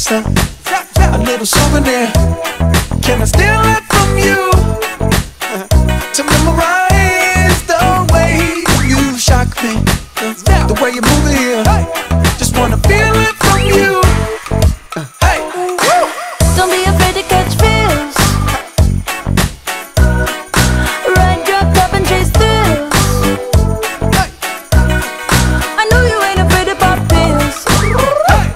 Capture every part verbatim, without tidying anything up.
kiss, a, a little souvenir. Can I steal it from you to memorize the way you shock me, the, the way you move it here? Just wanna feel it from you. Hey, woo. Don't be afraid to catch feels. Ride your cup and chase thrills. Hey. I know you ain't afraid to pop pills. Hey.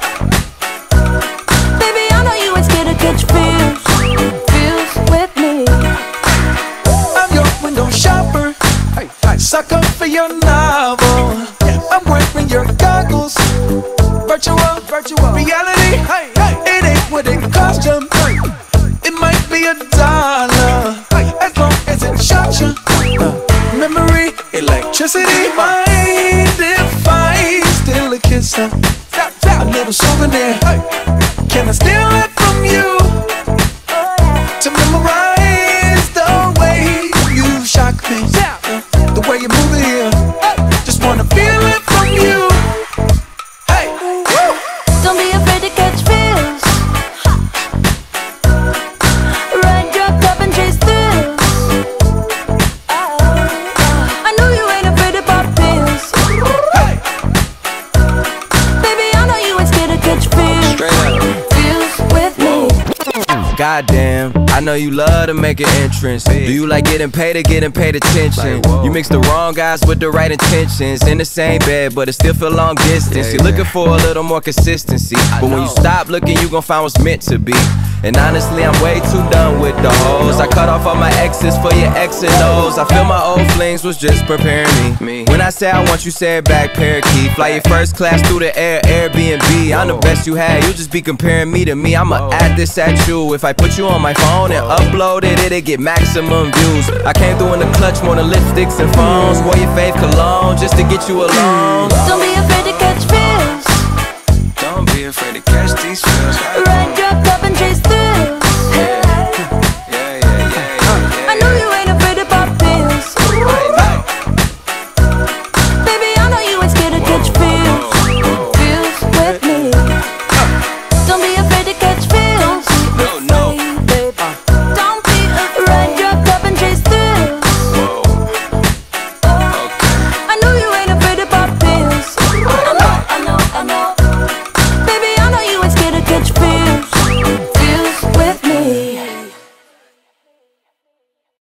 Baby, I know you ain't scared to catch feels. Feels with me. I'm your window shopper, sucker for your novel. I'm wearing your goggles. Virtual, virtual reality. It ain't what it cost you. It might be a dollar, as long as it shot you. Uh, memory, electricity. Mind if I steal a kiss, uh, a little souvenir? Can I steal it from you to memorize the way you shock me, uh, the way you move it here? Just wanna feel it from you. Hey, woo. Don't be afraid to catch feels. Ride your cup and chase thrills. I know you ain't afraid to pop pills. Hey. Baby, I know you ain't scared to catch feels. Straight up. Feels with me. Goddamn, I know you love to make an entrance. Do you like getting paid or getting paid attention? You mix the wrong guys with the right intentions. In the same bed, but it still feel long distance. You're looking for a little more consistency, but when you stop looking, you gon' find what's meant to be. And honestly, I'm way too done with the hoes. I cut off all my exes for your X and O's. I feel my old flings was just preparing me. When I say I want you, say it back, parakeet. Fly your first class through the air, Airbnb. I'm the best you had, you just be comparing me to me. I'ma add this at you. If I put you on my phone and upload it, it'll get maximum views. I came through in the clutch, more than lipsticks and phones. Wore your fave cologne just to get you alone. Don't be afraid to catch feels. Don't be afraid to catch these feels. Ride your